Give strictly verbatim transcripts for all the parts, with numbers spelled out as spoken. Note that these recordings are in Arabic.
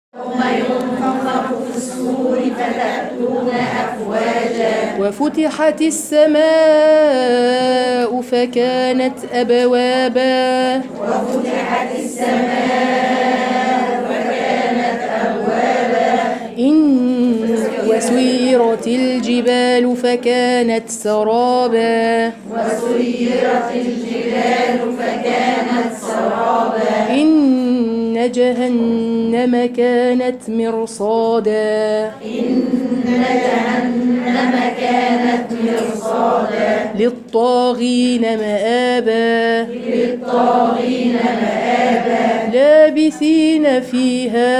ثم ينفخ في الصور فتأتون أفواجا وفتحت السماء فكانت أبوابا وفتحت السماء فكانت أبوابا إن وسيرت الجبال فكانت سرابا وسيرت الجبال فكانت سرابا إن جهنم كانت مرصادا إن جهنم كانت مرصادا للطاغين مآبا للطاغين مآبا لابثين فيها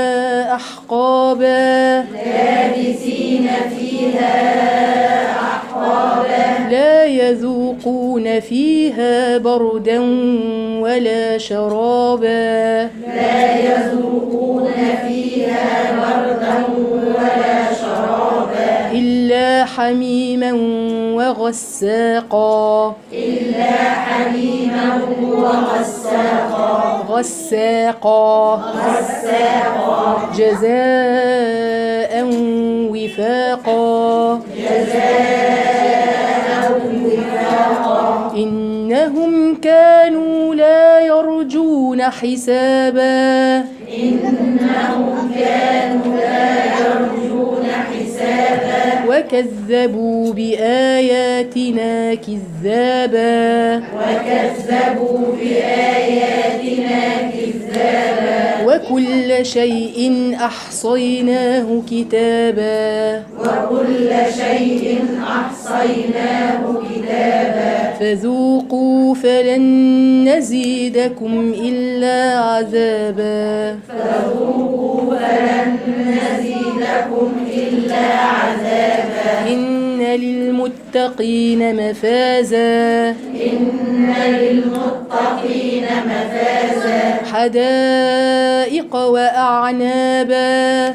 أحقابا لابثين فيها أحقابا لا يذوقون فيها بردا ولا شرابا لا يذوقون فيها بردا ولا شرابا إلا حميما وغساقا إلا حميما وغساقا غساقا غساقا جزاء وفاقا جزاء وفاقا إنهم كانوا لا يرجون حسابا إنهم كانوا لا يرجون حسابا وكذبوا بآياتنا كذابا وكذبوا بآياتنا كذابا وكل شيء أحصيناه كتابا وكل شيء أحصيناه كتابا فذوقوا فلن نزيدكم إلا عذابا فذوقوا فلن نزيدكم إلا عذابا إن للمتقين مفازا إن للمتقين مفازا حدائق وأعنابا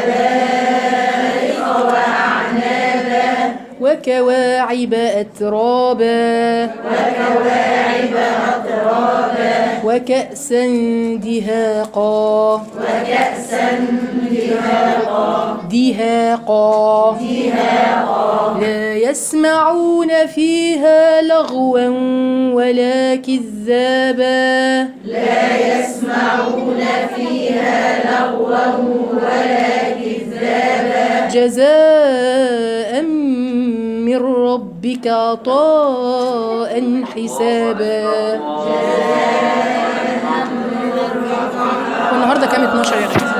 حدائق وأعنابا وكواعب أترابا وكواعب أترابا وكأسا دهاقا وكأسا دهاقا دهاقا دهاقا لا يسمعون فيها لغوا ولا كذابا لا يسمعون فيها لغوا ولا كذابا جزاء من ربك عطاء حسابا. والنهارده كام اتناشر يا غالي؟